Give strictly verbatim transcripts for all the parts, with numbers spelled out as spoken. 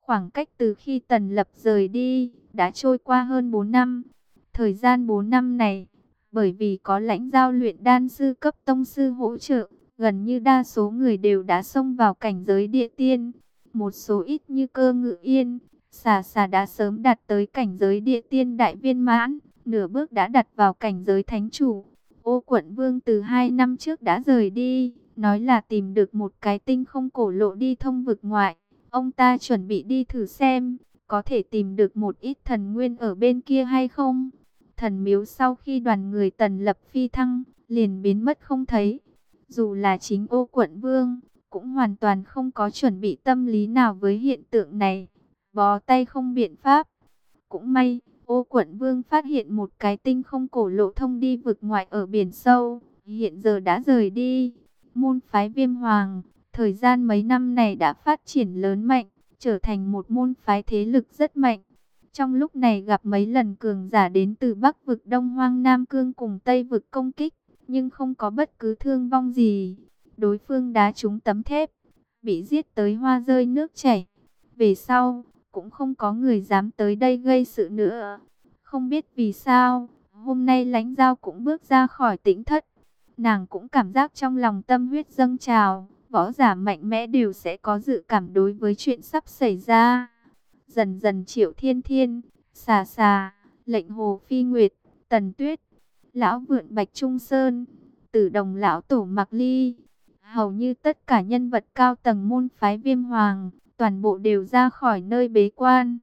Khoảng cách từ khi Tần Lập rời đi, đã trôi qua hơn bốn năm. Thời gian bốn năm này, bởi vì có lãnh giao luyện đan sư cấp tông sư hỗ trợ, gần như đa số người đều đã xông vào cảnh giới địa tiên. Một số ít như Cơ Ngự Yên, Xà Xà đã sớm đạt tới cảnh giới địa tiên đại viên mãn, nửa bước đã đặt vào cảnh giới thánh chủ. Ô Quận Vương từ hai năm trước đã rời đi, nói là tìm được một cái tinh không cổ lộ đi thông vực ngoại. Ông ta chuẩn bị đi thử xem, có thể tìm được một ít thần nguyên ở bên kia hay không. Thần miếu sau khi đoàn người Tần Lập phi thăng, liền biến mất không thấy. Dù là chính Ô Quận Vương, cũng hoàn toàn không có chuẩn bị tâm lý nào với hiện tượng này. Bó tay không biện pháp. Cũng may, Ô Quận Vương phát hiện một cái tinh không cổ lộ thông đi vực ngoại ở biển sâu, hiện giờ đã rời đi. Môn phái Viêm Hoàng, thời gian mấy năm này đã phát triển lớn mạnh, trở thành một môn phái thế lực rất mạnh. Trong lúc này gặp mấy lần cường giả đến từ Bắc vực Đông Hoang Nam Cương cùng Tây vực công kích, nhưng không có bất cứ thương vong gì. Đối phương đá trúng tấm thép, bị giết tới hoa rơi nước chảy. Về sau, cũng không có người dám tới đây gây sự nữa. Không biết vì sao, hôm nay Lãnh Giao cũng bước ra khỏi tĩnh thất. Nàng cũng cảm giác trong lòng tâm huyết dâng trào, võ giả mạnh mẽ đều sẽ có dự cảm đối với chuyện sắp xảy ra. Dần dần Triệu Thiên Thiên, Xà Xà, Lệnh Hồ Phi Nguyệt, Tần Tuyết, Lão Vượn Bạch Trung Sơn, Tử Đồng Lão Tổ Mạc Ly, hầu như tất cả nhân vật cao tầng môn phái Viêm Hoàng, toàn bộ đều ra khỏi nơi bế quan.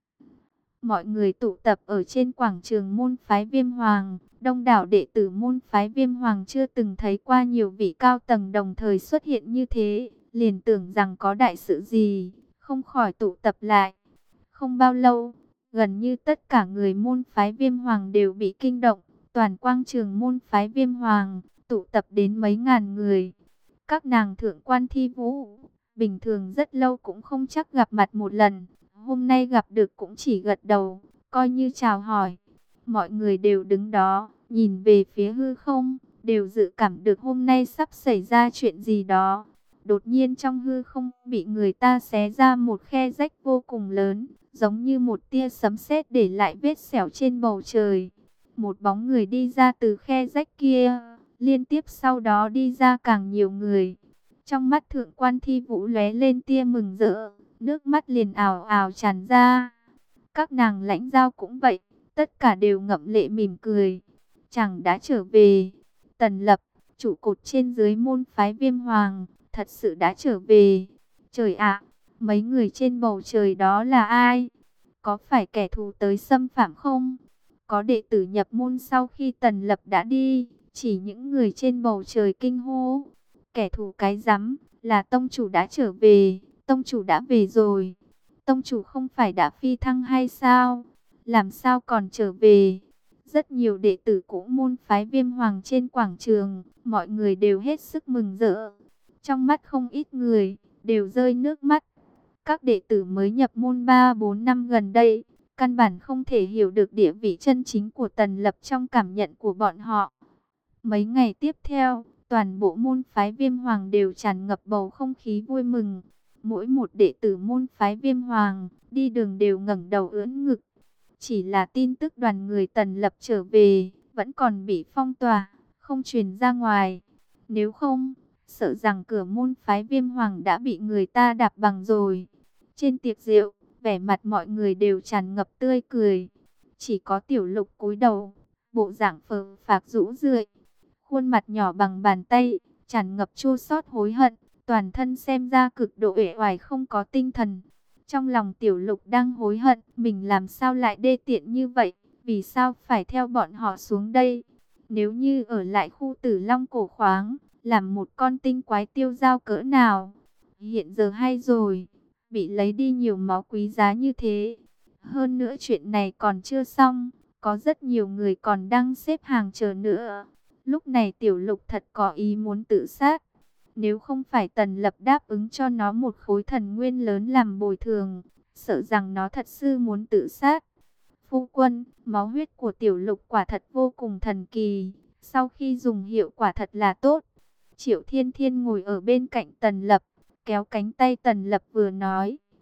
Mọi người tụ tập ở trên quảng trường môn phái Viêm Hoàng, đông đảo đệ tử môn phái Viêm Hoàng chưa từng thấy qua nhiều vị cao tầng đồng thời xuất hiện như thế, liền tưởng rằng có đại sự gì, không khỏi tụ tập lại. Không bao lâu, gần như tất cả người môn phái Viêm Hoàng đều bị kinh động, toàn quang trường môn phái Viêm Hoàng, tụ tập đến mấy ngàn người. Các nàng thượng quan thi vũ, bình thường rất lâu cũng không chắc gặp mặt một lần, hôm nay gặp được cũng chỉ gật đầu, coi như chào hỏi. Mọi người đều đứng đó, nhìn về phía hư không, đều dự cảm được hôm nay sắp xảy ra chuyện gì đó. Đột nhiên trong hư không bị người ta xé ra một khe rách vô cùng lớn, giống như một tia sấm sét để lại vết sẹo trên bầu trời. Một bóng người đi ra từ khe rách kia, liên tiếp sau đó đi ra càng nhiều người. Trong mắt thượng quan thi vũ lóe lên tia mừng rỡ, nước mắt liền ào ào tràn ra. Các nàng Lãnh Giao cũng vậy, tất cả đều ngậm lệ mỉm cười. Chàng đã trở về. Tần Lập, trụ cột trên dưới môn phái Viêm Hoàng, thật sự đã trở về. Trời ạ, mấy người trên bầu trời đó là ai? Có phải kẻ thù tới xâm phạm không? Có đệ tử nhập môn sau khi Tần Lập đã đi, chỉ những người trên bầu trời kinh hô. Kẻ thù cái rắm, là tông chủ đã trở về, tông chủ đã về rồi. Tông chủ không phải đã phi thăng hay sao? Làm sao còn trở về? Rất nhiều đệ tử cũ môn phái Viêm Hoàng trên quảng trường, mọi người đều hết sức mừng rỡ. Trong mắt không ít người, đều rơi nước mắt. Các đệ tử mới nhập môn ba bốn năm gần đây, căn bản không thể hiểu được địa vị chân chính của Tần Lập trong cảm nhận của bọn họ. Mấy ngày tiếp theo, toàn bộ môn phái Viêm Hoàng đều tràn ngập bầu không khí vui mừng. Mỗi một đệ tử môn phái Viêm Hoàng, đi đường đều ngẩng đầu ưỡn ngực. Chỉ là tin tức đoàn người Tần Lập trở về, vẫn còn bị phong tỏa, không truyền ra ngoài. Nếu không, sợ rằng cửa môn phái Viêm Hoàng đã bị người ta đạp bằng rồi. Trên tiệc rượu, vẻ mặt mọi người đều tràn ngập tươi cười. Chỉ có Tiểu Lục cúi đầu, bộ dạng phờ phạc rũ rượi, khuôn mặt nhỏ bằng bàn tay, tràn ngập chua xót hối hận, toàn thân xem ra cực độ uể oải không có tinh thần. Trong lòng Tiểu Lục đang hối hận, mình làm sao lại đê tiện như vậy, vì sao phải theo bọn họ xuống đây? Nếu như ở lại khu Tử Long cổ khoáng, làm một con tinh quái tiêu dao cỡ nào? Hiện giờ hay rồi, bị lấy đi nhiều máu quý giá như thế. Hơn nữa chuyện này còn chưa xong, có rất nhiều người còn đang xếp hàng chờ nữa. Lúc này Tiểu Lục thật có ý muốn tự sát. Nếu không phải Tần Lập đáp ứng cho nó một khối thần nguyên lớn làm bồi thường, sợ rằng nó thật sự muốn tự sát. Phu quân, máu huyết của Tiểu Lục quả thật vô cùng thần kỳ, sau khi dùng hiệu quả thật là tốt. Triệu Thiên Thiên ngồi ở bên cạnh Tần Lập, kéo cánh tay Tần Lập vừa nói,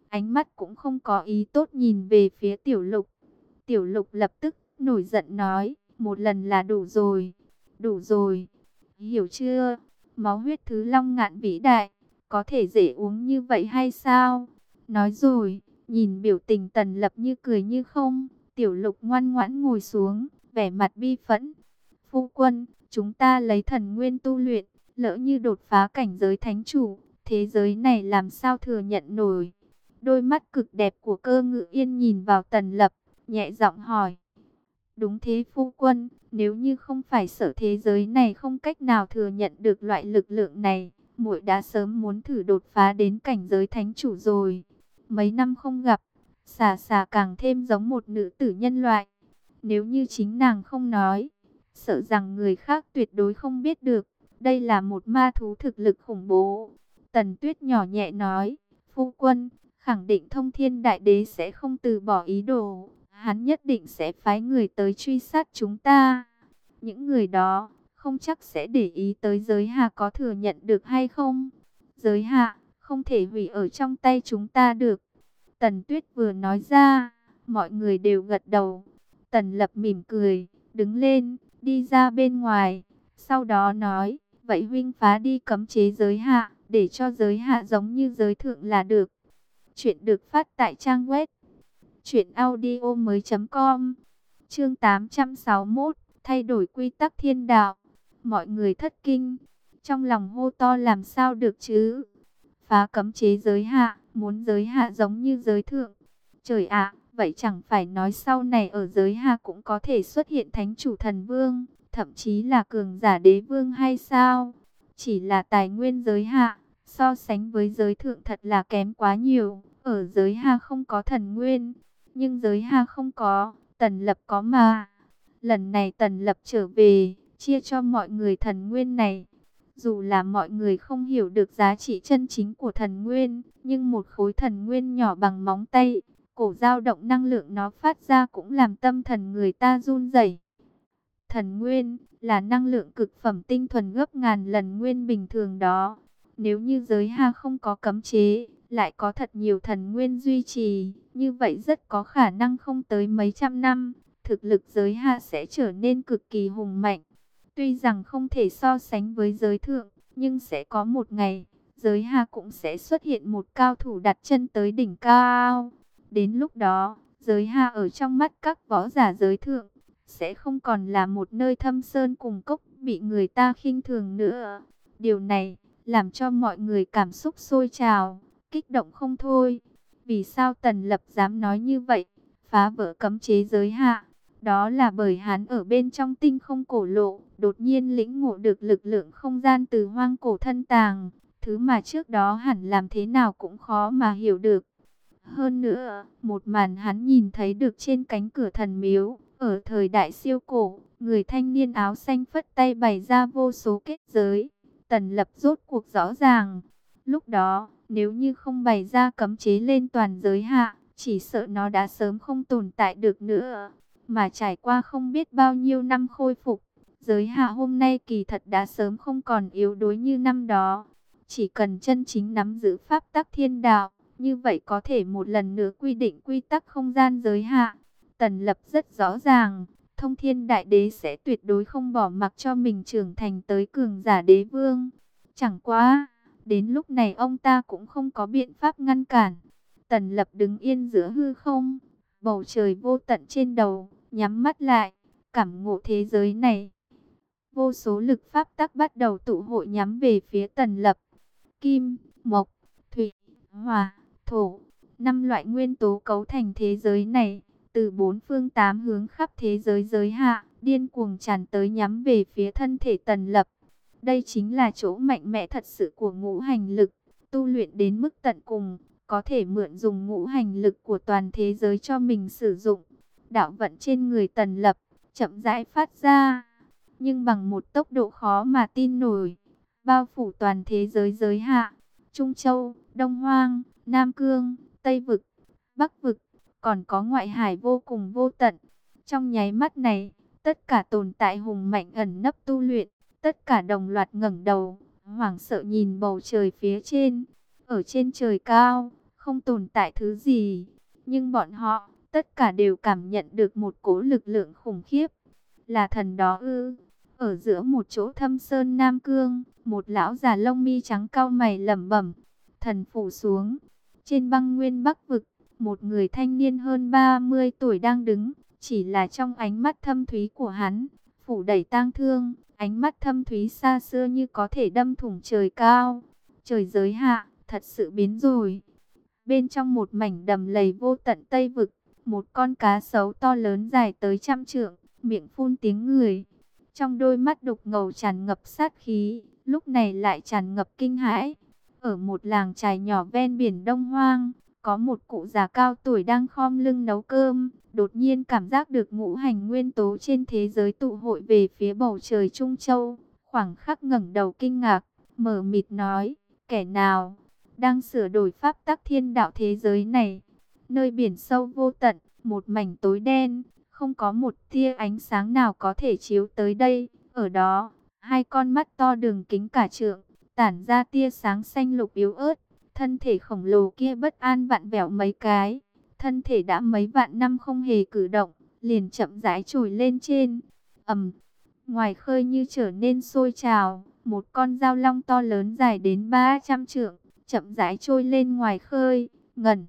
ánh mắt cũng không có ý tốt nhìn về phía Tiểu Lục. Tiểu Lục lập tức nổi giận nói, một lần là đủ rồi, đủ rồi, hiểu chưa? Máu huyết thứ long ngạn vĩ đại, có thể dễ uống như vậy hay sao? Nói rồi, nhìn biểu tình Tần Lập như cười như không, Tiểu Lục ngoan ngoãn ngồi xuống, vẻ mặt bi phẫn. Phu quân, chúng ta lấy thần nguyên tu luyện, lỡ như đột phá cảnh giới thánh chủ, thế giới này làm sao thừa nhận nổi? Đôi mắt cực đẹp của Cơ Ngự Yên nhìn vào Tần Lập, nhẹ giọng hỏi. Đúng thế phu quân, nếu như không phải sợ thế giới này không cách nào thừa nhận được loại lực lượng này, muội đã sớm muốn thử đột phá đến cảnh giới thánh chủ rồi. Mấy năm không gặp, xà xà càng thêm giống một nữ tử nhân loại. Nếu như chính nàng không nói, sợ rằng người khác tuyệt đối không biết được. Đây là một ma thú thực lực khủng bố. Tần Tuyết nhỏ nhẹ nói, phu quân, khẳng định Thông Thiên Đại Đế sẽ không từ bỏ ý đồ. Hắn nhất định sẽ phái người tới truy sát chúng ta. Những người đó không chắc sẽ để ý tới giới hạ có thừa nhận được hay không. Giới hạ không thể hủy ở trong tay chúng ta được. Tần Tuyết vừa nói ra, mọi người đều gật đầu. Tần Lập mỉm cười, đứng lên, đi ra bên ngoài. Sau đó nói, vậy huynh phá đi cấm chế giới hạ, để cho giới hạ giống như giới thượng là được. Chuyện được phát tại trang web truyện audio mới chấm com. Chương tám trăm sáu mươi mốt, thay đổi quy tắc thiên đạo. Mọi người thất kinh, trong lòng hô to làm sao được chứ? Phá cấm chế giới hạ, muốn giới hạ giống như giới thượng. Trời ạ, vậy chẳng phải nói sau này ở giới hạ cũng có thể xuất hiện thánh chủ thần vương, thậm chí là cường giả đế vương hay sao? Chỉ là tài nguyên giới hạ, so sánh với giới thượng thật là kém quá nhiều. Ở giới hạ không có thần nguyên, nhưng giới hạ không có, Tần Lập có mà. Lần này Tần Lập trở về, chia cho mọi người thần nguyên này. Dù là mọi người không hiểu được giá trị chân chính của thần nguyên, nhưng một khối thần nguyên nhỏ bằng móng tay, cổ dao động năng lượng nó phát ra cũng làm tâm thần người ta run rẩy. Thần nguyên là năng lượng cực phẩm tinh thuần gấp ngàn lần nguyên bình thường đó. Nếu như giới ha không có cấm chế, lại có thật nhiều thần nguyên duy trì, như vậy rất có khả năng không tới mấy trăm năm, thực lực giới ha sẽ trở nên cực kỳ hùng mạnh. Tuy rằng không thể so sánh với giới thượng, nhưng sẽ có một ngày, giới ha cũng sẽ xuất hiện một cao thủ đặt chân tới đỉnh cao. Đến lúc đó, giới ha ở trong mắt các võ giả giới thượng, sẽ không còn là một nơi thâm sơn cùng cốc bị người ta khinh thường nữa. Điều này làm cho mọi người cảm xúc sôi trào, kích động không thôi. Vì sao Tần Lập dám nói như vậy, phá vỡ cấm chế giới hạ? Đó là bởi hắn ở bên trong tinh không cổ lộ, đột nhiên lĩnh ngộ được lực lượng không gian từ hoang cổ thân tàng, thứ mà trước đó hẳn làm thế nào cũng khó mà hiểu được. Hơn nữa, một màn hắn nhìn thấy được trên cánh cửa thần miếu, ở thời đại siêu cổ, người thanh niên áo xanh phất tay bày ra vô số kết giới. Tần Lập rốt cuộc rõ ràng, lúc đó, nếu như không bày ra cấm chế lên toàn giới hạ, chỉ sợ nó đã sớm không tồn tại được nữa. Mà trải qua không biết bao nhiêu năm khôi phục, giới hạ hôm nay kỳ thật đã sớm không còn yếu đuối như năm đó. Chỉ cần chân chính nắm giữ pháp tắc thiên đạo, như vậy có thể một lần nữa quy định quy tắc không gian giới hạ. Tần Lập rất rõ ràng, Thông Thiên Đại Đế sẽ tuyệt đối không bỏ mặc cho mình trưởng thành tới cường giả đế vương. Chẳng qua, đến lúc này ông ta cũng không có biện pháp ngăn cản. Tần Lập đứng yên giữa hư không, bầu trời vô tận trên đầu, nhắm mắt lại, cảm ngộ thế giới này. Vô số lực pháp tắc bắt đầu tụ hội nhắm về phía Tần Lập. Kim, mộc, thủy, hỏa, thổ, năm loại nguyên tố cấu thành thế giới này, từ bốn phương tám hướng khắp thế giới giới hạ, điên cuồng tràn tới nhắm về phía thân thể Tần Lập. Đây chính là chỗ mạnh mẽ thật sự của ngũ hành lực, tu luyện đến mức tận cùng, có thể mượn dùng ngũ hành lực của toàn thế giới cho mình sử dụng. Đạo vận trên người Tần Lập chậm rãi phát ra, nhưng bằng một tốc độ khó mà tin nổi, bao phủ toàn thế giới giới hạ, Trung Châu, Đông Hoang, Nam Cương, Tây Vực, Bắc Vực, còn có ngoại hải vô cùng vô tận. Trong nháy mắt này, tất cả tồn tại hùng mạnh ẩn nấp tu luyện, tất cả đồng loạt ngẩng đầu, hoảng sợ nhìn bầu trời phía trên. Ở trên trời cao, không tồn tại thứ gì. Nhưng bọn họ, tất cả đều cảm nhận được một cỗ lực lượng khủng khiếp. Là thần đó ư? Ở giữa một chỗ thâm sơn Nam Cương, một lão già lông mi trắng cau mày lẩm bẩm. Thần phủ xuống. Trên băng nguyên Bắc vực, một người thanh niên hơn ba mươi tuổi đang đứng. Chỉ là trong ánh mắt thâm thúy của hắn, phủ đầy tang thương, ánh mắt thâm thúy xa xưa như có thể đâm thủng trời cao. Trời giới hạ, thật sự biến rồi. Bên trong một mảnh đầm lầy vô tận Tây vực, một con cá sấu to lớn dài tới trăm trượng, miệng phun tiếng người. Trong đôi mắt đục ngầu tràn ngập sát khí, lúc này lại tràn ngập kinh hãi. Ở một làng chài nhỏ ven biển Đông Hoang, có một cụ già cao tuổi đang khom lưng nấu cơm. Đột nhiên cảm giác được ngũ hành nguyên tố trên thế giới tụ hội về phía bầu trời Trung Châu. Khoảng khắc ngẩng đầu kinh ngạc, mờ mịt nói, kẻ nào đang sửa đổi pháp tắc thiên đạo thế giới này? Nơi biển sâu vô tận, một mảnh tối đen, không có một tia ánh sáng nào có thể chiếu tới đây. Ở đó, hai con mắt to đường kính cả trượng, tản ra tia sáng xanh lục yếu ớt. Thân thể khổng lồ kia bất an vặn vẹo mấy cái. Thân thể đã mấy vạn năm không hề cử động, liền chậm rãi trồi lên trên. Ầm, ngoài khơi như trở nên sôi trào, một con dao long to lớn dài đến ba trăm trượng, chậm rãi trôi lên ngoài khơi. Ngần,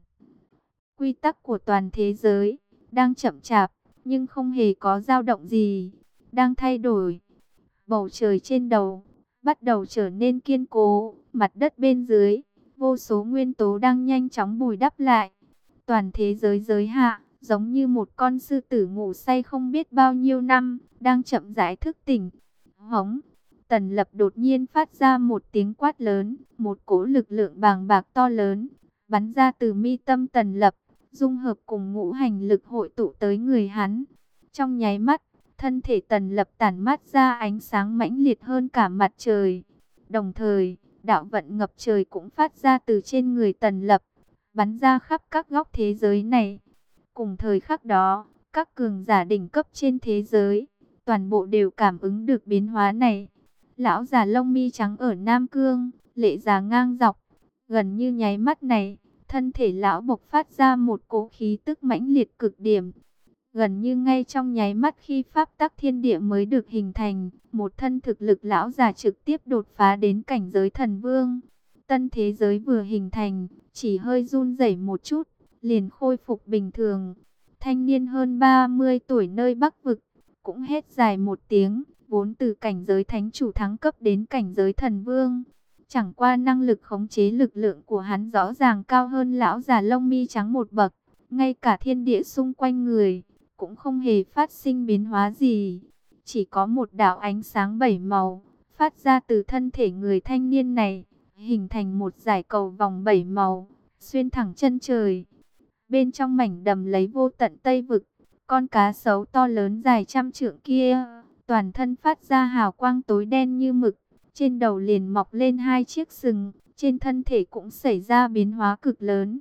quy tắc của toàn thế giới đang chậm chạp, nhưng không hề có dao động gì, đang thay đổi. Bầu trời trên đầu bắt đầu trở nên kiên cố, mặt đất bên dưới, vô số nguyên tố đang nhanh chóng bồi đắp lại. Toàn thế giới giới hạ, giống như một con sư tử ngủ say không biết bao nhiêu năm, đang chậm rãi thức tỉnh. Hống! Tần Lập đột nhiên phát ra một tiếng quát lớn, một cỗ lực lượng bàng bạc to lớn, bắn ra từ mi tâm Tần Lập, dung hợp cùng ngũ hành lực hội tụ tới người hắn. Trong nháy mắt, thân thể Tần Lập tản mát ra ánh sáng mãnh liệt hơn cả mặt trời. Đồng thời, đạo vận ngập trời cũng phát ra từ trên người Tần Lập, bắn ra khắp các góc thế giới này. Cùng thời khắc đó, các cường giả đỉnh cấp trên thế giới, toàn bộ đều cảm ứng được biến hóa này. Lão già lông mi trắng ở Nam Cương, lệ già ngang dọc, gần như nháy mắt này, thân thể lão bộc phát ra một cỗ khí tức mãnh liệt cực điểm. Gần như ngay trong nháy mắt khi pháp tắc thiên địa mới được hình thành, một thân thực lực lão già trực tiếp đột phá đến cảnh giới thần vương. Tân thế giới vừa hình thành, chỉ hơi run rẩy một chút, liền khôi phục bình thường. Thanh niên hơn ba mươi tuổi nơi Bắc vực, cũng hét dài một tiếng, vốn từ cảnh giới thánh chủ thắng cấp đến cảnh giới thần vương. Chẳng qua năng lực khống chế lực lượng của hắn rõ ràng cao hơn lão già lông mi trắng một bậc. Ngay cả thiên địa xung quanh người, cũng không hề phát sinh biến hóa gì. Chỉ có một đạo ánh sáng bảy màu, phát ra từ thân thể người thanh niên này, hình thành một dải cầu vòng bảy màu, xuyên thẳng chân trời. Bên trong mảnh đầm lấy vô tận Tây vực, con cá sấu to lớn dài trăm trượng kia, toàn thân phát ra hào quang tối đen như mực, trên đầu liền mọc lên hai chiếc sừng, trên thân thể cũng xảy ra biến hóa cực lớn.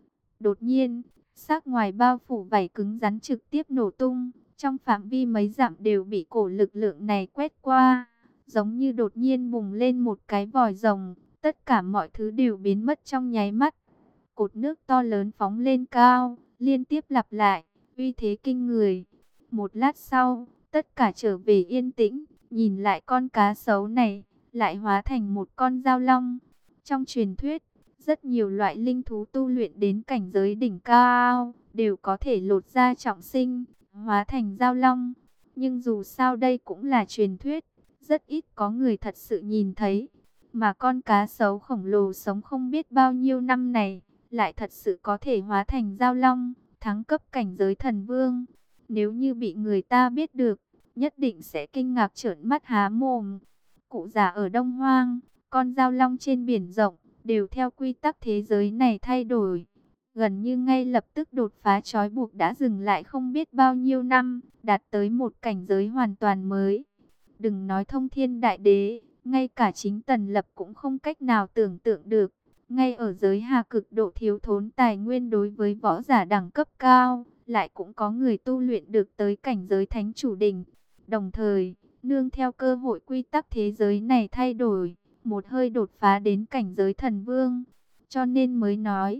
Đột nhiên, xác ngoài bao phủ vảy cứng rắn trực tiếp nổ tung, trong phạm vi mấy dặm đều bị cổ lực lượng này quét qua, giống như đột nhiên bùng lên một cái vòi rồng, tất cả mọi thứ đều biến mất trong nháy mắt. Cột nước to lớn phóng lên cao, liên tiếp lặp lại, uy thế kinh người. Một lát sau, tất cả trở về yên tĩnh, nhìn lại con cá sấu này, lại hóa thành một con dao long. Trong truyền thuyết, rất nhiều loại linh thú tu luyện đến cảnh giới đỉnh cao, đều có thể lột da trọng sinh, hóa thành dao long. Nhưng dù sao đây cũng là truyền thuyết, rất ít có người thật sự nhìn thấy. Mà con cá sấu khổng lồ sống không biết bao nhiêu năm này, lại thật sự có thể hóa thành dao long, thắng cấp cảnh giới thần vương. Nếu như bị người ta biết được, nhất định sẽ kinh ngạc trợn mắt há mồm. Cụ già ở Đông Hoang, con dao long trên biển rộng, đều theo quy tắc thế giới này thay đổi. Gần như ngay lập tức đột phá trói buộc đã dừng lại không biết bao nhiêu năm, đạt tới một cảnh giới hoàn toàn mới. Đừng nói thông thiên đại đế, ngay cả chính Tần Lập cũng không cách nào tưởng tượng được. Ngay ở giới hà cực độ thiếu thốn tài nguyên đối với võ giả đẳng cấp cao, lại cũng có người tu luyện được tới cảnh giới thánh chủ đỉnh. Đồng thời, nương theo cơ hội quy tắc thế giới này thay đổi, một hơi đột phá đến cảnh giới thần vương. Cho nên mới nói,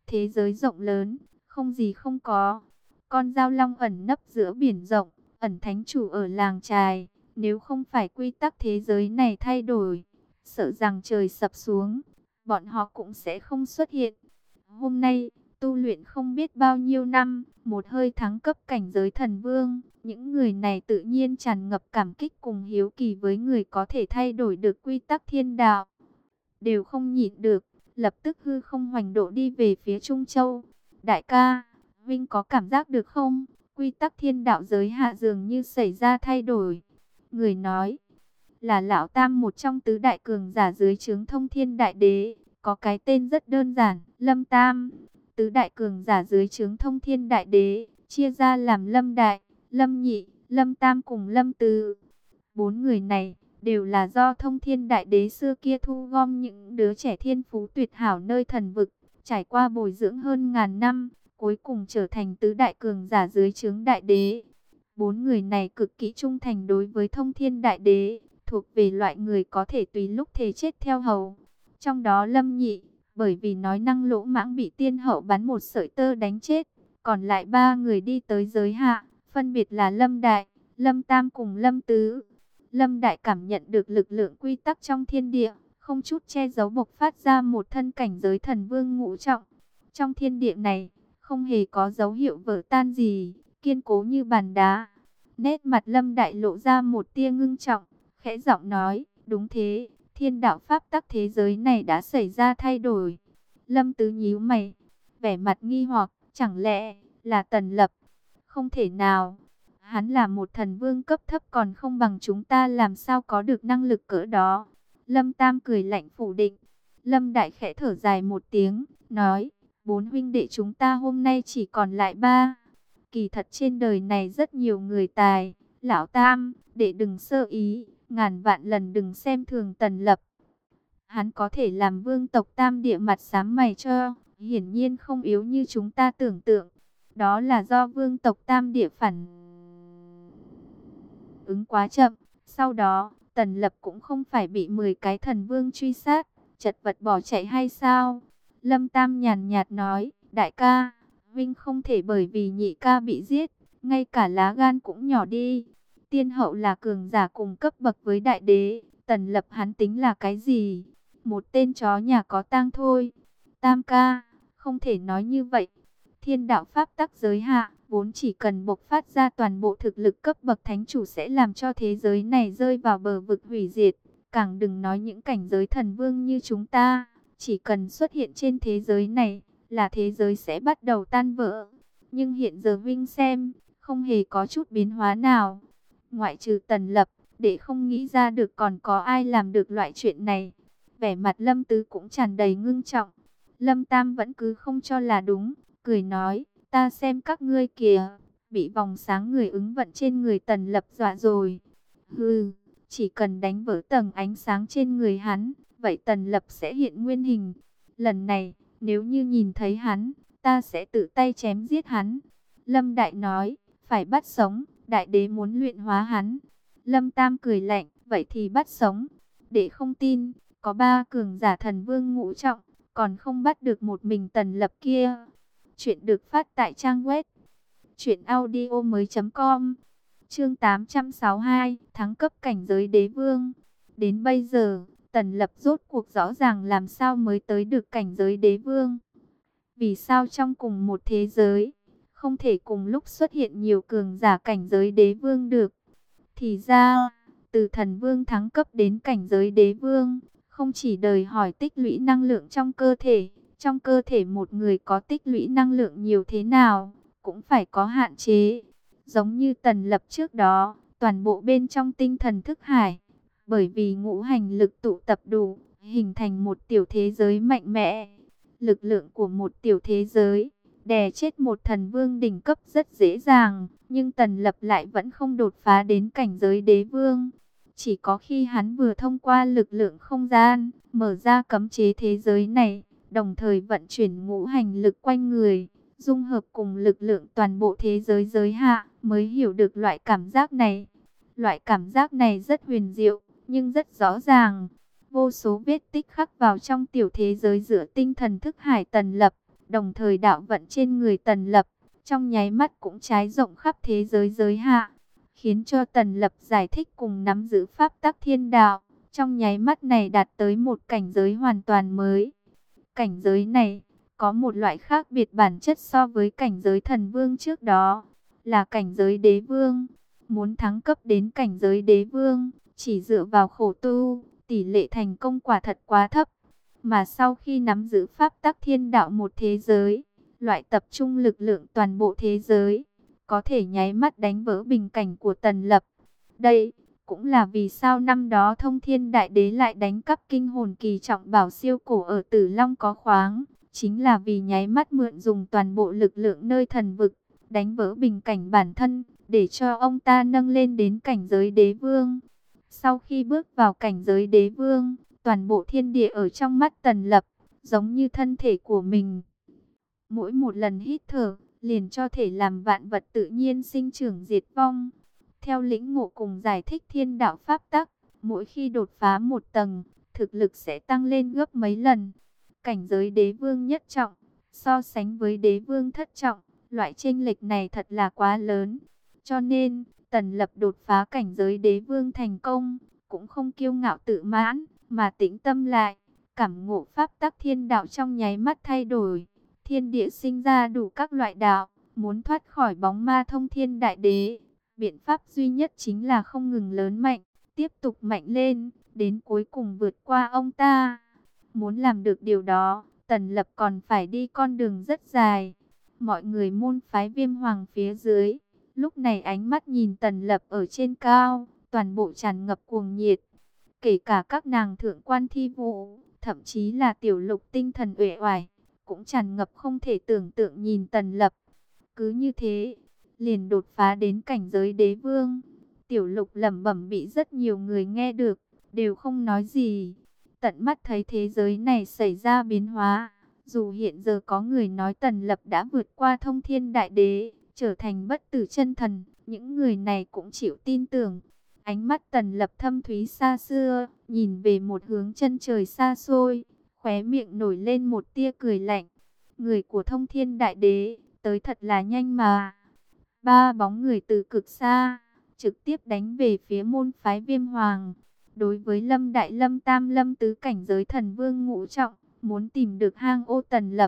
Thế giới rộng lớn, không gì không có. Con dao long ẩn nấp giữa biển rộng, ẩn thánh chủ ở làng trài. Nếu không phải quy tắc thế giới này thay đổi, sợ rằng trời sập xuống, bọn họ cũng sẽ không xuất hiện. Hôm nay, tu luyện không biết bao nhiêu năm, một hơi thắng cấp cảnh giới thần vương. Những người này tự nhiên tràn ngập cảm kích cùng hiếu kỳ với người có thể thay đổi được quy tắc thiên đạo. Đều không nhịn được, lập tức hư không hoành độ đi về phía Trung Châu. Đại ca, Vinh có cảm giác được không? Quy tắc thiên đạo giới hạ dường như xảy ra thay đổi. Người nói là Lão Tam, một trong tứ đại cường giả dưới trướng Thông Thiên Đại Đế, có cái tên rất đơn giản, Lâm Tam. Tứ đại cường giả dưới trướng Thông Thiên Đại Đế chia ra làm Lâm Đại, Lâm Nhị, Lâm Tam cùng Lâm Tứ. Bốn người này đều là do Thông Thiên Đại Đế xưa kia thu gom những đứa trẻ thiên phú tuyệt hảo nơi thần vực, trải qua bồi dưỡng hơn ngàn năm, cuối cùng trở thành tứ đại cường giả dưới trướng Đại Đế. Bốn người này cực kỳ trung thành đối với Thông Thiên Đại Đế, thuộc về loại người có thể tùy lúc thề chết theo hầu. Trong đó Lâm Nhị, bởi vì nói năng lỗ mãng bị tiên hậu bắn một sợi tơ đánh chết. Còn lại ba người đi tới giới hạ, phân biệt là Lâm Đại, Lâm Tam cùng Lâm Tứ. Lâm Đại cảm nhận được lực lượng quy tắc trong thiên địa, không chút che giấu bộc phát ra một thân cảnh giới thần vương ngũ trọng. Trong thiên địa này, không hề có dấu hiệu vỡ tan gì, kiên cố như bàn đá. Nét mặt Lâm Đại lộ ra một tia ngưng trọng, khẽ giọng nói, đúng thế, thiên đạo pháp tắc thế giới này đã xảy ra thay đổi. Lâm Tứ nhíu mày, vẻ mặt nghi hoặc, chẳng lẽ là Tần Lập? Không thể nào, hắn là một thần vương cấp thấp còn không bằng chúng ta, làm sao có được năng lực cỡ đó. Lâm Tam cười lạnh phủ định. Lâm Đại khẽ thở dài một tiếng, nói, bốn huynh đệ chúng ta hôm nay chỉ còn lại ba. Kỳ thật trên đời này rất nhiều người tài, Lão Tam, để đừng sơ ý, ngàn vạn lần đừng xem thường Tần Lập. Hắn có thể làm vương tộc Tam địa mặt xám mày cho, hiển nhiên không yếu như chúng ta tưởng tượng. Đó là do vương tộc Tam địa phản ứng quá chậm. Sau đó, Tần Lập cũng không phải bị mười cái thần vương truy sát, chật vật bỏ chạy hay sao? Lâm Tam nhàn nhạt nói, đại ca, Vinh không thể bởi vì nhị ca bị giết, ngay cả lá gan cũng nhỏ đi. Tiên hậu là cường giả cùng cấp bậc với đại đế, Tần Lập hắn tính là cái gì? Một tên chó nhà có tang thôi. Tam ca, không thể nói như vậy. Thiên đạo pháp tắc giới hạ, vốn chỉ cần bộc phát ra toàn bộ thực lực cấp bậc thánh chủ sẽ làm cho thế giới này rơi vào bờ vực hủy diệt. Càng đừng nói những cảnh giới thần vương như chúng ta, chỉ cần xuất hiện trên thế giới này là thế giới sẽ bắt đầu tan vỡ. Nhưng hiện giờ Vinh xem, không hề có chút biến hóa nào. Ngoại trừ Tần Lập, để không nghĩ ra được còn có ai làm được loại chuyện này. Vẻ mặt Lâm Tứ cũng tràn đầy ngưng trọng. Lâm Tam vẫn cứ không cho là đúng, cười nói, ta xem các ngươi kìa, bị vòng sáng người ứng vận trên người Tần Lập dọa rồi. Hừ, chỉ cần đánh vỡ tầng ánh sáng trên người hắn, vậy Tần Lập sẽ hiện nguyên hình. Lần này, nếu như nhìn thấy hắn, ta sẽ tự tay chém giết hắn. Lâm Đại nói, phải bắt sống, đại đế muốn luyện hóa hắn. Lâm Tam cười lạnh, vậy thì bắt sống. Để không tin, có ba cường giả thần vương ngũ trọng, còn không bắt được một mình Tần Lập kia. Chuyện được phát tại trang web truyện audio mới chấm com. Chương tám trăm sáu mươi hai, thắng cấp cảnh giới đế vương. Đến bây giờ, Tần Lập rốt cuộc rõ ràng làm sao mới tới được cảnh giới đế vương. Vì sao trong cùng một thế giới, không thể cùng lúc xuất hiện nhiều cường giả cảnh giới đế vương được. Thì ra, từ thần vương thắng cấp đến cảnh giới đế vương, không chỉ đòi hỏi tích lũy năng lượng trong cơ thể. Trong cơ thể một người có tích lũy năng lượng nhiều thế nào, cũng phải có hạn chế. Giống như Tần Lập trước đó, toàn bộ bên trong tinh thần thức hải. Bởi vì ngũ hành lực tụ tập đủ, hình thành một tiểu thế giới mạnh mẽ. Lực lượng của một tiểu thế giới, đè chết một thần vương đỉnh cấp rất dễ dàng. Nhưng Tần Lập lại vẫn không đột phá đến cảnh giới đế vương. Chỉ có khi hắn vừa thông qua lực lượng không gian, mở ra cấm chế thế giới này, đồng thời vận chuyển ngũ hành lực quanh người, dung hợp cùng lực lượng toàn bộ thế giới giới hạ, mới hiểu được loại cảm giác này. Loại cảm giác này rất huyền diệu, nhưng rất rõ ràng. Vô số vết tích khắc vào trong tiểu thế giới giữa tinh thần thức hải Tần Lập, Đồng thời đạo vận trên người Tần Lập, trong nháy mắt cũng trải rộng khắp thế giới giới hạ, khiến cho Tần Lập giải thích cùng nắm giữ pháp tắc thiên đạo, trong nháy mắt này đạt tới một cảnh giới hoàn toàn mới. Cảnh giới này có một loại khác biệt bản chất so với cảnh giới thần vương trước đó, là cảnh giới đế vương. Muốn thăng cấp đến cảnh giới đế vương, chỉ dựa vào khổ tu, tỷ lệ thành công quả thật quá thấp. Mà sau khi nắm giữ pháp tắc thiên đạo một thế giới, loại tập trung lực lượng toàn bộ thế giới, có thể nháy mắt đánh vỡ bình cảnh của Tần Lập. Đây cũng là vì sao năm đó Thông Thiên Đại Đế lại đánh cắp kinh hồn kỳ trọng bảo siêu cổ ở Tử Long có khoáng, chính là vì nháy mắt mượn dùng toàn bộ lực lượng nơi thần vực, đánh vỡ bình cảnh bản thân, để cho ông ta nâng lên đến cảnh giới đế vương. Sau khi bước vào cảnh giới đế vương, toàn bộ thiên địa ở trong mắt Tần Lập, giống như thân thể của mình. Mỗi một lần hít thở, liền cho thể làm vạn vật tự nhiên sinh trưởng diệt vong. Theo lĩnh ngộ cùng giải thích thiên đạo pháp tắc, mỗi khi đột phá một tầng, thực lực sẽ tăng lên gấp mấy lần. Cảnh giới đế vương nhất trọng, so sánh với đế vương thất trọng, loại chênh lệch này thật là quá lớn. Cho nên, Tần Lập đột phá cảnh giới đế vương thành công, cũng không kiêu ngạo tự mãn, mà tĩnh tâm lại, cảm ngộ pháp tắc thiên đạo trong nháy mắt thay đổi. Thiên địa sinh ra đủ các loại đạo, muốn thoát khỏi bóng ma Thông Thiên Đại Đế, biện pháp duy nhất chính là không ngừng lớn mạnh, tiếp tục mạnh lên, đến cuối cùng vượt qua ông ta. Muốn làm được điều đó, Tần Lập còn phải đi con đường rất dài. Mọi người môn phái Viêm Hoàng phía dưới, lúc này ánh mắt nhìn Tần Lập ở trên cao, toàn bộ tràn ngập cuồng nhiệt. Kể cả các nàng thượng quan Thi Vũ, thậm chí là Tiểu Lục tinh thần uể oải, cũng tràn ngập không thể tưởng tượng nhìn Tần Lập. Cứ như thế, liền đột phá đến cảnh giới đế vương. Tiểu Lục lẩm bẩm bị rất nhiều người nghe được, đều không nói gì. Tận mắt thấy thế giới này xảy ra biến hóa. Dù hiện giờ có người nói Tần Lập đã vượt qua Thông Thiên Đại Đế, trở thành bất tử chân thần, những người này cũng chịu tin tưởng. Ánh mắt Tần Lập thâm thúy xa xưa, nhìn về một hướng chân trời xa xôi, khóe miệng nổi lên một tia cười lạnh. Người của Thông Thiên Đại Đế, tới thật là nhanh mà. Ba bóng người từ cực xa, trực tiếp đánh về phía môn phái Viêm Hoàng. Đối với Lâm Đại Lâm Tam Lâm tứ cảnh giới thần vương ngũ trọng, muốn tìm được hang ô Tần Lập,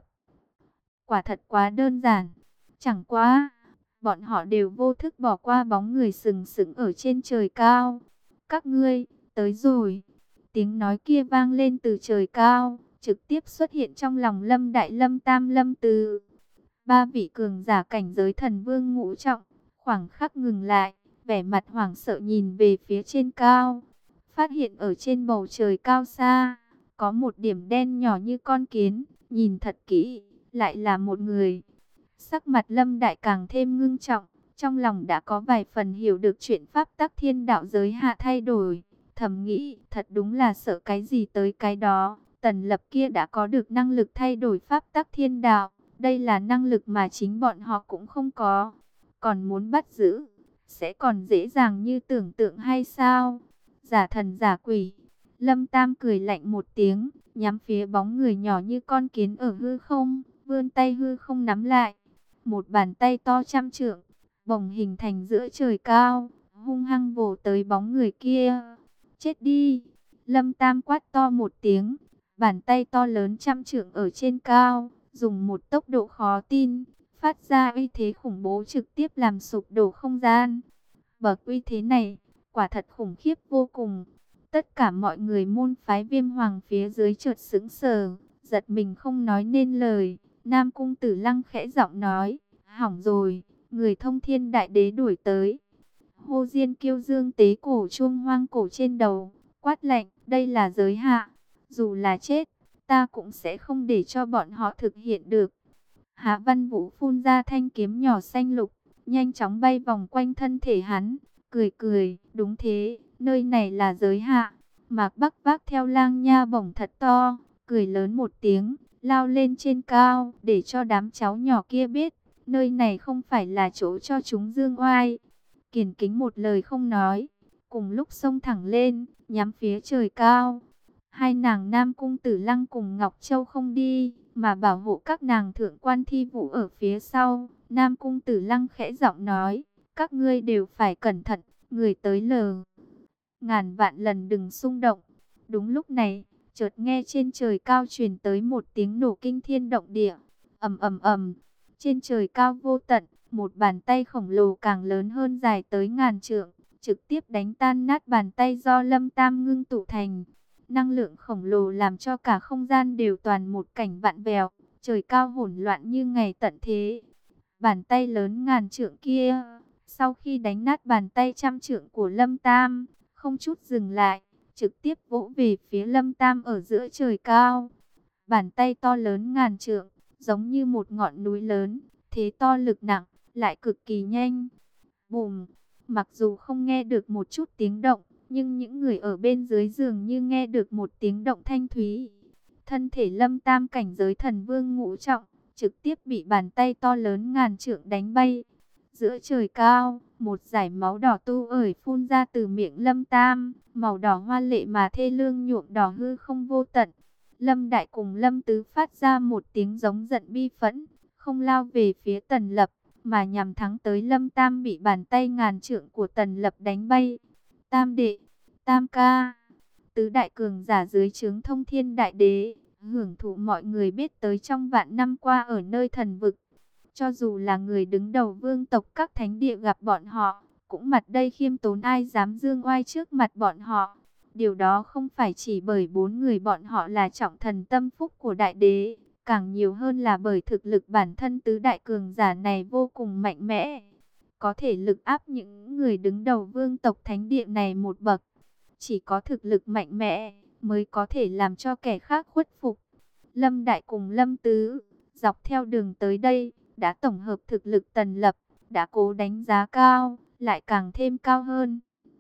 quả thật quá đơn giản. Chẳng quá, bọn họ đều vô thức bỏ qua bóng người sừng sững ở trên trời cao. Các ngươi, tới rồi. Tiếng nói kia vang lên từ trời cao, trực tiếp xuất hiện trong lòng Lâm Đại Lâm Tam Lâm Tứ. Ba vị cường giả cảnh giới thần vương ngũ trọng, khoảng khắc ngừng lại, vẻ mặt hoảng sợ nhìn về phía trên cao. Phát hiện ở trên bầu trời cao xa, có một điểm đen nhỏ như con kiến, nhìn thật kỹ, lại là một người. Sắc mặt Lâm Đại càng thêm ngưng trọng, trong lòng đã có vài phần hiểu được chuyện pháp tắc thiên đạo giới hạ thay đổi. Thầm nghĩ, thật đúng là sợ cái gì tới cái đó. Tần Lập kia đã có được năng lực thay đổi pháp tắc thiên đạo. Đây là năng lực mà chính bọn họ cũng không có. Còn muốn bắt giữ, sẽ còn dễ dàng như tưởng tượng hay sao? Giả thần giả quỷ. Lâm Tam cười lạnh một tiếng, nhắm phía bóng người nhỏ như con kiến ở hư không, vươn tay hư không nắm lại. Một bàn tay to trăm trượng, bồng hình thành giữa trời cao, hung hăng vồ tới bóng người kia. Chết đi! Lâm Tam quát to một tiếng, bàn tay to lớn trăm trượng ở trên cao, dùng một tốc độ khó tin, phát ra uy thế khủng bố trực tiếp làm sụp đổ không gian. Bậc uy thế này, quả thật khủng khiếp vô cùng. Tất cả mọi người môn phái Viêm Hoàng phía dưới chợt sững sờ, giật mình không nói nên lời. Nam Cung Tử Lăng khẽ giọng nói, hỏng rồi, người Thông Thiên Đại Đế đuổi tới. Hô Diên Kiêu dương tế cổ chuông hoang cổ trên đầu, quát lạnh, đây là giới hạ, dù là chết, ta cũng sẽ không để cho bọn họ thực hiện được. Hạ Văn Vũ phun ra thanh kiếm nhỏ xanh lục, nhanh chóng bay vòng quanh thân thể hắn, cười cười, đúng thế, nơi này là giới hạ. Mạc Bắc vác theo lang nha bổng thật to, cười lớn một tiếng, lao lên trên cao, để cho đám cháu nhỏ kia biết, nơi này không phải là chỗ cho chúng dương oai. Kiền Kính một lời không nói, cùng lúc xông thẳng lên, nhắm phía trời cao. Hai nàng Nam Cung Tử Lăng cùng Ngọc Châu không đi, mà bảo hộ các nàng thượng quan thi vũ ở phía sau. Nam Cung Tử Lăng khẽ giọng nói, các ngươi đều phải cẩn thận, người tới lờ. Ngàn vạn lần đừng xung động. Đúng lúc này, chợt nghe trên trời cao truyền tới một tiếng nổ kinh thiên động địa. Ầm ầm ầm, trên trời cao vô tận, một bàn tay khổng lồ càng lớn hơn dài tới ngàn trượng, trực tiếp đánh tan nát bàn tay do Lâm Tam ngưng tụ thành. Năng lượng khổng lồ làm cho cả không gian đều toàn một cảnh vạn vẹo, trời cao hỗn loạn như ngày tận thế. Bàn tay lớn ngàn trượng kia, sau khi đánh nát bàn tay trăm trượng của Lâm Tam, không chút dừng lại, trực tiếp vỗ về phía Lâm Tam ở giữa trời cao. Bàn tay to lớn ngàn trượng, giống như một ngọn núi lớn, thế to lực nặng, lại cực kỳ nhanh. Bùm, mặc dù không nghe được một chút tiếng động, nhưng những người ở bên dưới dường như nghe được một tiếng động thanh thúy. Thân thể Lâm Tam cảnh giới thần vương ngũ trọng, trực tiếp bị bàn tay to lớn ngàn trượng đánh bay. Giữa trời cao, một dải máu đỏ tu ởi phun ra từ miệng Lâm Tam, màu đỏ hoa lệ mà thê lương nhuộm đỏ hư không vô tận. Lâm Đại cùng Lâm Tứ phát ra một tiếng giống giận bi phẫn, không lao về phía Tần Lập, mà nhằm thẳng tới Lâm Tam bị bàn tay ngàn trượng của Tần Lập đánh bay. Tam đệ, Tam ca, tứ đại cường giả dưới trướng Thông Thiên Đại Đế, hưởng thụ mọi người biết tới trong vạn năm qua ở nơi thần vực. Cho dù là người đứng đầu vương tộc các thánh địa gặp bọn họ, cũng mặt đây khiêm tốn, ai dám dương oai trước mặt bọn họ. Điều đó không phải chỉ bởi bốn người bọn họ là trọng thần tâm phúc của đại đế, càng nhiều hơn là bởi thực lực bản thân tứ đại cường giả này vô cùng mạnh mẽ, có thể lực áp những người đứng đầu vương tộc thánh địa này một bậc. Chỉ có thực lực mạnh mẽ mới có thể làm cho kẻ khác khuất phục. Lâm Đại cùng Lâm Tứ dọc theo đường tới đây đã tổng hợp thực lực Tần Lập, đã cố đánh giá cao, lại càng thêm cao hơn.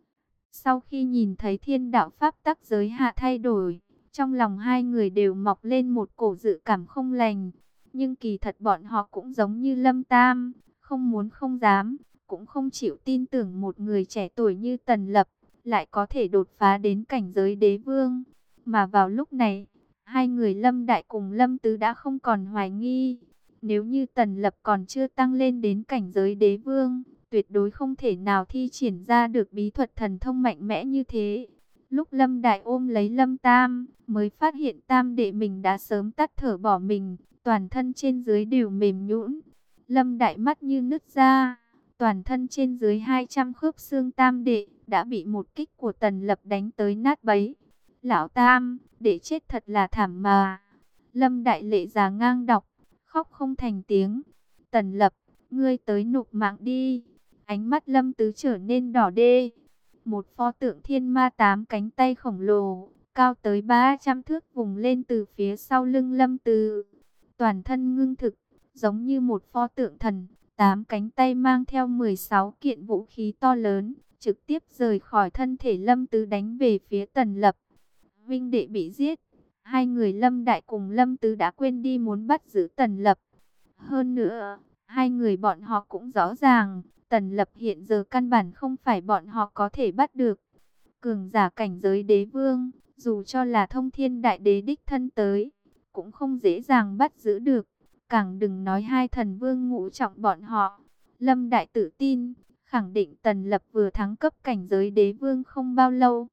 Sau khi nhìn thấy thiên đạo pháp tắc giới hạ thay đổi, trong lòng hai người đều mọc lên một cổ dự cảm không lành. Nhưng kỳ thật bọn họ cũng giống như Lâm Tam, không muốn không dám, cũng không chịu tin tưởng một người trẻ tuổi như Tần Lập lại có thể đột phá đến cảnh giới đế vương. Mà vào lúc này, hai người Lâm Đại cùng Lâm Tứ đã không còn hoài nghi. Nếu như Tần Lập còn chưa tăng lên đến cảnh giới đế vương, tuyệt đối không thể nào thi triển ra được bí thuật thần thông mạnh mẽ như thế. Lúc Lâm Đại ôm lấy Lâm Tam, mới phát hiện Tam đệ mình đã sớm tắt thở bỏ mình, toàn thân trên dưới đều mềm nhũn. Lâm Đại mắt như nứt ra, toàn thân trên dưới hai trăm khớp xương Tam đệ đã bị một kích của Tần Lập đánh tới nát bấy. Lão Tam, để chết thật là thảm mà. Lâm Đại lệ già ngang đọc, khóc không thành tiếng. Tần Lập, ngươi tới nộp mạng đi. Ánh mắt Lâm Tứ trở nên đỏ đê. Một pho tượng thiên ma tám cánh tay khổng lồ, cao tới ba trăm thước vùng lên từ phía sau lưng Lâm Tứ. Toàn thân ngưng thực, giống như một pho tượng thần, tám cánh tay mang theo mười sáu kiện vũ khí to lớn, trực tiếp rời khỏi thân thể Lâm Tứ đánh về phía Tần Lập. Vinh đệ bị giết, hai người Lâm Đại cùng Lâm Tứ đã quên đi muốn bắt giữ Tần Lập. Hơn nữa, hai người bọn họ cũng rõ ràng, Tần Lập hiện giờ căn bản không phải bọn họ có thể bắt được. Cường giả cảnh giới đế vương, dù cho là Thông Thiên Đại Đế đích thân tới, cũng không dễ dàng bắt giữ được. Càng đừng nói hai thần vương ngũ trọng bọn họ. Lâm Đại tự tin, khẳng định Tần Lập vừa thắng cấp cảnh giới đế vương không bao lâu.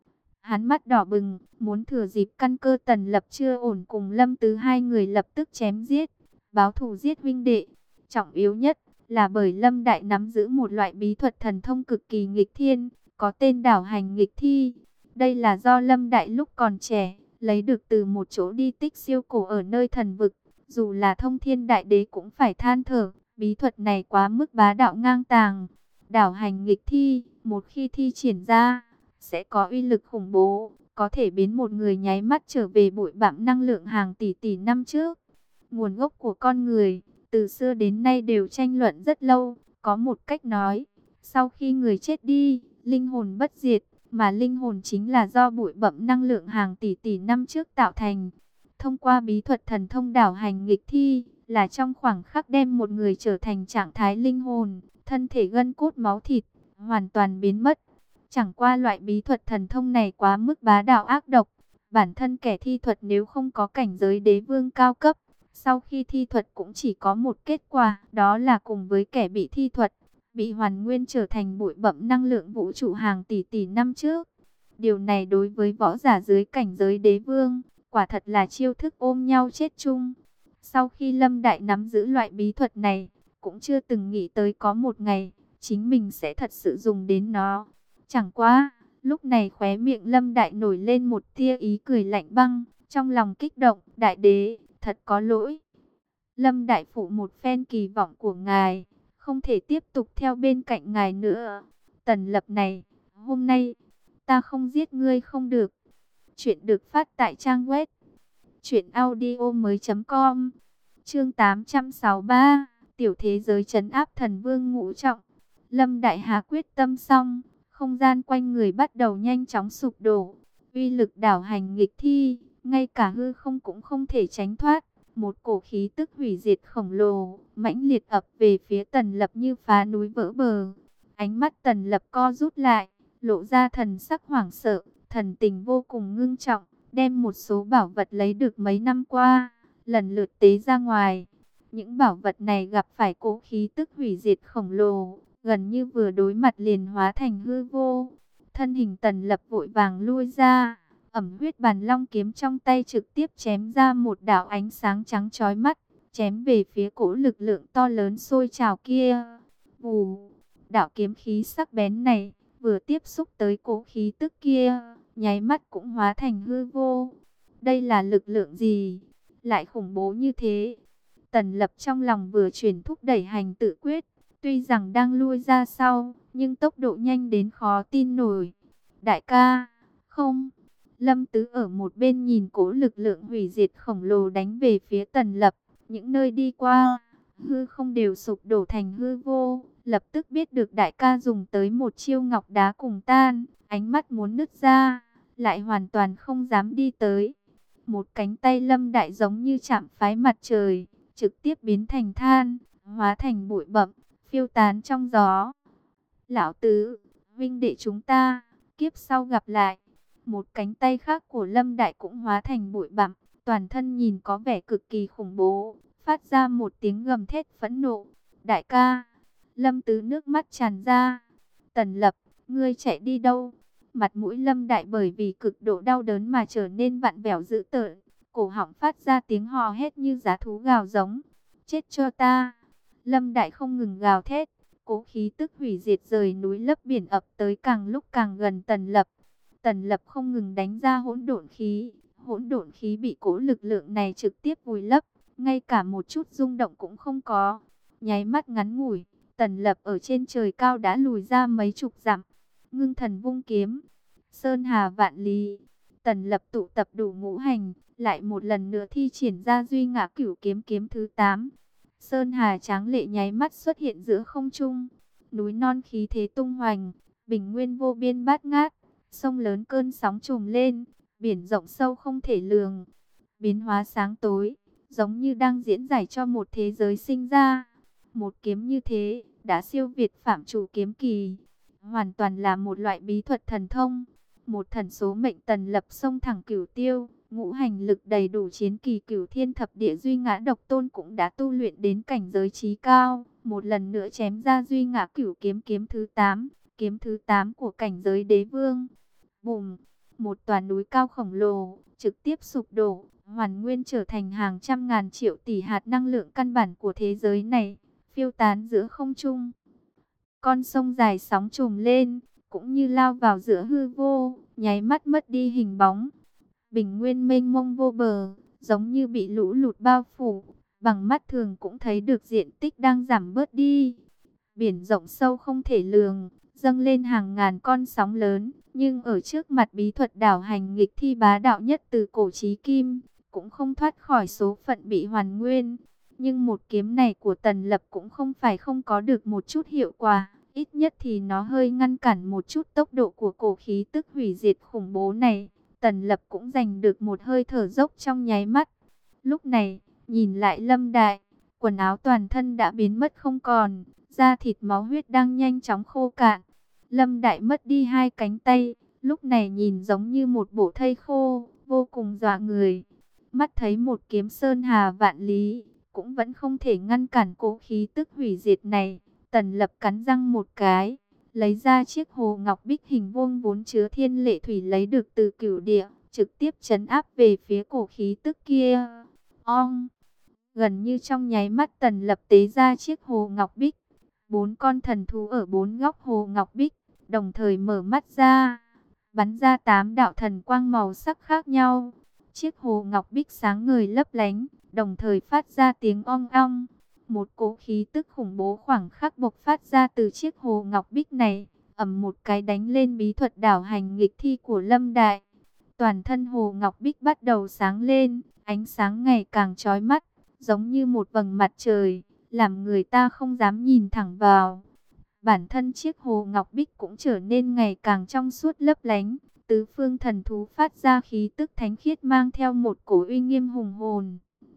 Hắn mắt đỏ bừng, muốn thừa dịp căn cơ Tần Lập chưa ổn cùng Lâm Tứ hai người lập tức chém giết, báo thù giết huynh đệ. Trọng yếu nhất là bởi Lâm Đại nắm giữ một loại bí thuật thần thông cực kỳ nghịch thiên, có tên đảo hành nghịch thi. Đây là do Lâm Đại lúc còn trẻ, lấy được từ một chỗ đi tích siêu cổ ở nơi thần vực. Dù là Thông Thiên Đại Đế cũng phải than thở, bí thuật này quá mức bá đạo ngang tàng. Đảo hành nghịch thi, một khi thi triển ra, sẽ có uy lực khủng bố, có thể biến một người nháy mắt trở về bụi bặm năng lượng hàng tỷ tỷ năm trước. Nguồn gốc của con người, từ xưa đến nay đều tranh luận rất lâu. Có một cách nói, sau khi người chết đi, linh hồn bất diệt, mà linh hồn chính là do bụi bặm năng lượng hàng tỷ tỷ năm trước tạo thành. Thông qua bí thuật thần thông đảo hành nghịch thi, là trong khoảng khắc đem một người trở thành trạng thái linh hồn, thân thể gân cốt máu thịt, hoàn toàn biến mất. Chẳng qua loại bí thuật thần thông này quá mức bá đạo ác độc. Bản thân kẻ thi thuật nếu không có cảnh giới đế vương cao cấp, Sau khi thi thuật cũng chỉ có một kết quả, đó là cùng với kẻ bị thi thuật, bị hoàn nguyên trở thành bụi bặm năng lượng vũ trụ hàng tỷ tỷ năm trước. Điều này đối với võ giả dưới cảnh giới đế vương, quả thật là chiêu thức ôm nhau chết chung. Sau khi Lâm Đại nắm giữ loại bí thuật này, cũng chưa từng nghĩ tới có một ngày, chính mình sẽ thật sự dùng đến nó. Chẳng qua, lúc này khóe miệng Lâm Đại nổi lên một tia ý cười lạnh băng, trong lòng kích động, đại đế, thật có lỗi. Lâm Đại phụ một phen kỳ vọng của ngài, không thể tiếp tục theo bên cạnh ngài nữa. Tần Lập này, hôm nay, ta không giết ngươi không được. Chuyện được phát tại trang web truyện audio mới com. Chương tám trăm sáu mươi ba, tiểu thế giới trấn áp thần vương ngũ trọng. Lâm Đại Hà quyết tâm xong, không gian quanh người bắt đầu nhanh chóng sụp đổ. Uy lực đảo hành nghịch thi, ngay cả hư không cũng không thể tránh thoát. Một cổ khí tức hủy diệt khổng lồ, mãnh liệt ập về phía Tần Lập như phá núi vỡ bờ. Ánh mắt Tần Lập co rút lại, lộ ra thần sắc hoảng sợ, thần tình vô cùng ngưng trọng, đem một số bảo vật lấy được mấy năm qua, lần lượt tế ra ngoài. Những bảo vật này gặp phải cỗ khí tức hủy diệt khổng lồ, gần như vừa đối mặt liền hóa thành hư vô. Thân hình Tần Lập vội vàng lui ra, ẩm huyết bàn long kiếm trong tay trực tiếp chém ra một đạo ánh sáng trắng chói mắt, chém về phía cỗ lực lượng to lớn sôi trào kia. Vù, đạo kiếm khí sắc bén này vừa tiếp xúc tới cỗ khí tức kia, nháy mắt cũng hóa thành hư vô. Đây là lực lượng gì? Lại khủng bố như thế? Tần Lập trong lòng vừa chuyển thúc đẩy hành tự quyết, tuy rằng đang lui ra sau, nhưng tốc độ nhanh đến khó tin nổi. Đại ca, không. Lâm Tứ ở một bên nhìn cỗ lực lượng hủy diệt khổng lồ đánh về phía Tần Lập, những nơi đi qua, hư không đều sụp đổ thành hư vô, lập tức biết được đại ca dùng tới một chiêu ngọc đá cùng tan, ánh mắt muốn nứt ra, lại hoàn toàn không dám đi tới. Một cánh tay Lâm Đại giống như chạm phái mặt trời, trực tiếp biến thành than, hóa thành bụi bặm, phiêu tán trong gió. Lão Tứ, huynh đệ chúng ta, kiếp sau gặp lại. Một cánh tay khác của Lâm Đại cũng hóa thành bụi bặm, toàn thân nhìn có vẻ cực kỳ khủng bố, phát ra một tiếng gầm thét phẫn nộ. Đại ca, Lâm Tứ nước mắt tràn ra. Tần Lập, ngươi chạy đi đâu? Mặt mũi Lâm Đại bởi vì cực độ đau đớn mà trở nên vặn vẹo dữ tợn, cổ họng phát ra tiếng hò hét như giá thú gào giống. Chết cho ta! Lâm Đại không ngừng gào thét, cố khí tức hủy diệt rời núi lấp biển ập tới càng lúc càng gần Tần Lập. Tần Lập không ngừng đánh ra hỗn độn khí, hỗn độn khí bị cố lực lượng này trực tiếp vùi lấp, ngay cả một chút rung động cũng không có. Nháy mắt ngắn ngủi, Tần Lập ở trên trời cao đã lùi ra mấy chục dặm. Ngưng thần vung kiếm, sơn hà vạn lý. Tần Lập tụ tập đủ ngũ hành, lại một lần nữa thi triển ra duy ngã cửu kiếm kiếm thứ tám. Sơn hà tráng lệ nháy mắt xuất hiện giữa không trung, núi non khí thế tung hoành, bình nguyên vô biên bát ngát, sông lớn cơn sóng trùm lên, biển rộng sâu không thể lường, biến hóa sáng tối, giống như đang diễn giải cho một thế giới sinh ra. Một kiếm như thế, đã siêu việt phạm chủ kiếm kỳ, hoàn toàn là một loại bí thuật thần thông. Một thần số mệnh Tần Lập xông thẳng cửu tiêu, ngũ hành lực đầy đủ chiến kỳ cửu thiên thập địa duy ngã độc tôn cũng đã tu luyện đến cảnh giới trí cao. Một lần nữa chém ra duy ngã cửu kiếm kiếm thứ tám, kiếm thứ tám của cảnh giới đế vương. Bùm, một tòa núi cao khổng lồ, trực tiếp sụp đổ, hoàn nguyên trở thành hàng trăm ngàn triệu tỷ hạt năng lượng căn bản của thế giới này, phiêu tán giữa không trung. Con sông dài sóng trùm lên, cũng như lao vào giữa hư vô, nháy mắt mất đi hình bóng. Bình nguyên mênh mông vô bờ, giống như bị lũ lụt bao phủ, bằng mắt thường cũng thấy được diện tích đang giảm bớt đi. Biển rộng sâu không thể lường, dâng lên hàng ngàn con sóng lớn, nhưng ở trước mặt bí thuật đảo hành nghịch thi bá đạo nhất từ cổ chí kim, cũng không thoát khỏi số phận bị hoàn nguyên. Nhưng một kiếm này của Tần Lập cũng không phải không có được một chút hiệu quả, ít nhất thì nó hơi ngăn cản một chút tốc độ của cổ khí tức hủy diệt khủng bố này. Tần Lập cũng giành được một hơi thở dốc trong nháy mắt. Lúc này, nhìn lại Lâm Đại, quần áo toàn thân đã biến mất không còn, da thịt máu huyết đang nhanh chóng khô cạn. Lâm Đại mất đi hai cánh tay, lúc này nhìn giống như một bộ thây khô, vô cùng dọa người. Mắt thấy một kiếm sơn hà vạn lý, cũng vẫn không thể ngăn cản cỗ khí tức hủy diệt này. Tần Lập cắn răng một cái, lấy ra chiếc hồ ngọc bích hình vuông vốn chứa thiên lệ thủy lấy được từ cửu địa, trực tiếp trấn áp về phía cổ khí tức kia. Ong! Gần như trong nháy mắt Tần Lập tế ra chiếc hồ ngọc bích. Bốn con thần thú ở bốn góc hồ ngọc bích, đồng thời mở mắt ra, bắn ra tám đạo thần quang màu sắc khác nhau. Chiếc hồ ngọc bích sáng ngời lấp lánh, đồng thời phát ra tiếng ong ong. Một cỗ khí tức khủng bố khoảng khắc bộc phát ra từ chiếc hồ ngọc bích này, ầm một cái đánh lên bí thuật đảo hành nghịch thi của Lâm Đại. Toàn thân hồ ngọc bích bắt đầu sáng lên, ánh sáng ngày càng chói mắt, giống như một vầng mặt trời, làm người ta không dám nhìn thẳng vào. Bản thân chiếc hồ ngọc bích cũng trở nên ngày càng trong suốt lấp lánh, tứ phương thần thú phát ra khí tức thánh khiết mang theo một cổ uy nghiêm hùng hồn,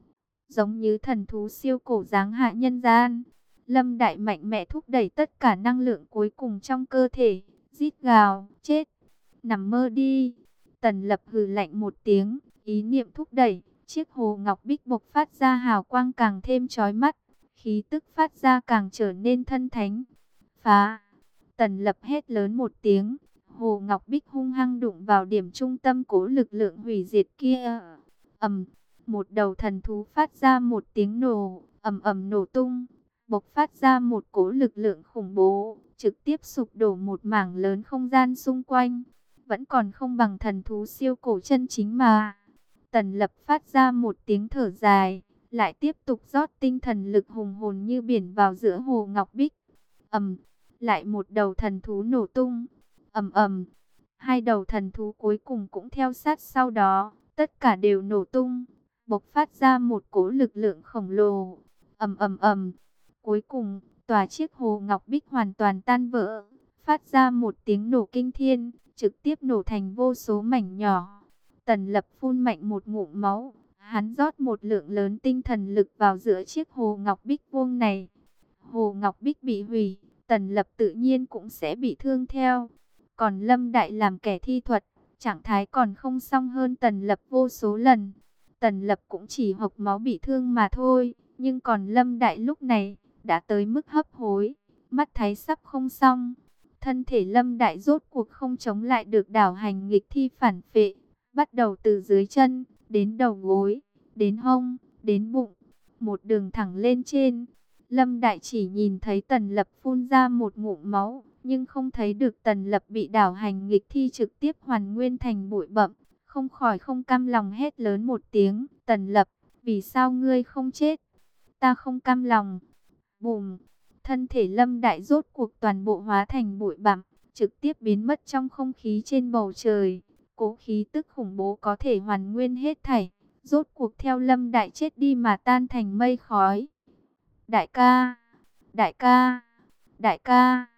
giống như thần thú siêu cổ giáng hạ nhân gian. Lâm Đại mạnh mẽ thúc đẩy tất cả năng lượng cuối cùng trong cơ thể, rít gào, chết, nằm mơ đi. Tần Lập hừ lạnh một tiếng, ý niệm thúc đẩy, chiếc hồ ngọc bích bộc phát ra hào quang càng thêm chói mắt, khí tức phát ra càng trở nên thân thánh. Phá! Tần Lập hét lớn một tiếng, hồ ngọc bích hung hăng đụng vào điểm trung tâm cố lực lượng hủy diệt kia. Ầm! Một đầu thần thú phát ra một tiếng nổ, ầm ầm nổ tung, bộc phát ra một cỗ lực lượng khủng bố, trực tiếp sụp đổ một mảng lớn không gian xung quanh. Vẫn còn không bằng thần thú siêu cổ chân chính mà. Tần Lập phát ra một tiếng thở dài, lại tiếp tục rót tinh thần lực hùng hồn như biển vào giữa hồ ngọc bích. Ầm, lại một đầu thần thú nổ tung. Ầm ầm, hai đầu thần thú cuối cùng cũng theo sát sau đó, tất cả đều nổ tung, bộc phát ra một cỗ lực lượng khổng lồ. Ầm ầm ầm, cuối cùng, tòa chiếc hồ ngọc bích hoàn toàn tan vỡ, phát ra một tiếng nổ kinh thiên, trực tiếp nổ thành vô số mảnh nhỏ. Tần Lập phun mạnh một ngụm máu, hắn rót một lượng lớn tinh thần lực vào giữa chiếc hồ ngọc bích vuông này. Hồ ngọc bích bị hủy, Tần Lập tự nhiên cũng sẽ bị thương theo. Còn Lâm Đại làm kẻ thi thuật, trạng thái còn không xong hơn Tần Lập vô số lần. Tần Lập cũng chỉ hộc máu bị thương mà thôi, nhưng còn Lâm Đại lúc này đã tới mức hấp hối, mắt thấy sắp không xong. Thân thể Lâm Đại rốt cuộc không chống lại được đảo hành nghịch thi phản phệ, bắt đầu từ dưới chân, đến đầu gối, đến hông, đến bụng, một đường thẳng lên trên. Lâm Đại chỉ nhìn thấy Tần Lập phun ra một ngụm máu, nhưng không thấy được Tần Lập bị đảo hành nghịch thi trực tiếp hoàn nguyên thành bụi bặm, không khỏi không cam lòng hét lớn một tiếng, Tần Lập, vì sao ngươi không chết? Ta không cam lòng. Bùm! Thân thể Lâm Đại rốt cuộc toàn bộ hóa thành bụi bặm, trực tiếp biến mất trong không khí trên bầu trời. Cố khí tức khủng bố có thể hoàn nguyên hết thảy, rốt cuộc theo Lâm Đại chết đi mà tan thành mây khói. Đại ca! Đại ca! Đại ca!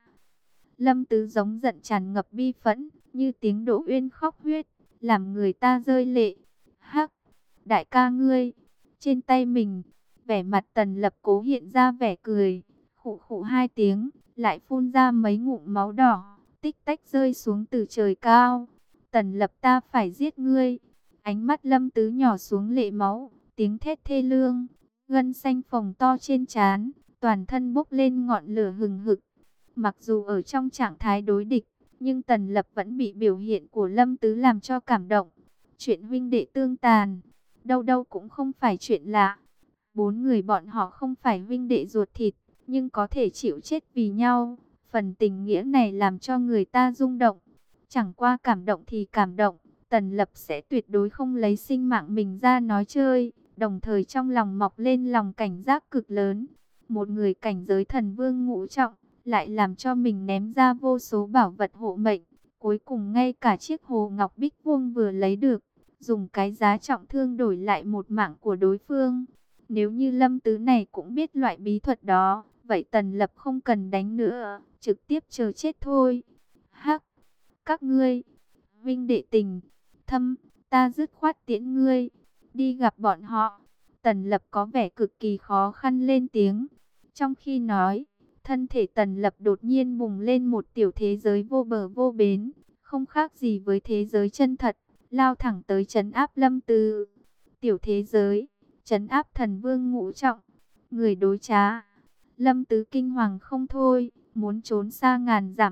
Lâm Tứ giống giận tràn ngập bi phẫn, như tiếng Đỗ Uyên khóc huyết, làm người ta rơi lệ. Hắc! Đại ca ngươi! Trên tay mình, vẻ mặt Tần Lập cố hiện ra vẻ cười, khụ khụ hai tiếng, lại phun ra mấy ngụm máu đỏ, tích tách rơi xuống từ trời cao. Tần Lập, ta phải giết ngươi. Ánh mắt Lâm Tứ nhỏ xuống lệ máu, tiếng thét thê lương, gân xanh phồng to trên trán, toàn thân bốc lên ngọn lửa hừng hực. Mặc dù ở trong trạng thái đối địch, nhưng Tần Lập vẫn bị biểu hiện của Lâm Tứ làm cho cảm động. Chuyện huynh đệ tương tàn, đâu đâu cũng không phải chuyện lạ. Bốn người bọn họ không phải huynh đệ ruột thịt, nhưng có thể chịu chết vì nhau. Phần tình nghĩa này làm cho người ta rung động. Chẳng qua cảm động thì cảm động, Tần Lập sẽ tuyệt đối không lấy sinh mạng mình ra nói chơi, đồng thời trong lòng mọc lên lòng cảnh giác cực lớn. Một người cảnh giới thần vương ngũ trọng, lại làm cho mình ném ra vô số bảo vật hộ mệnh, cuối cùng ngay cả chiếc hồ ngọc bích vuông vừa lấy được, dùng cái giá trọng thương đổi lại một mạng của đối phương. Nếu như Lâm Tứ này cũng biết loại bí thuật đó, vậy Tần Lập không cần đánh nữa, trực tiếp chờ chết thôi. Hắc! Các ngươi, huynh đệ tình thâm, ta dứt khoát tiễn ngươi, đi gặp bọn họ. Tần Lập có vẻ cực kỳ khó khăn lên tiếng. Trong khi nói, thân thể Tần Lập đột nhiên bùng lên một tiểu thế giới vô bờ vô bến, không khác gì với thế giới chân thật, lao thẳng tới trấn áp Lâm Tứ. tiểu thế giới, trấn áp thần vương ngũ trọng, người đối trá. Lâm Tứ kinh hoàng không thôi, muốn trốn xa ngàn dặm.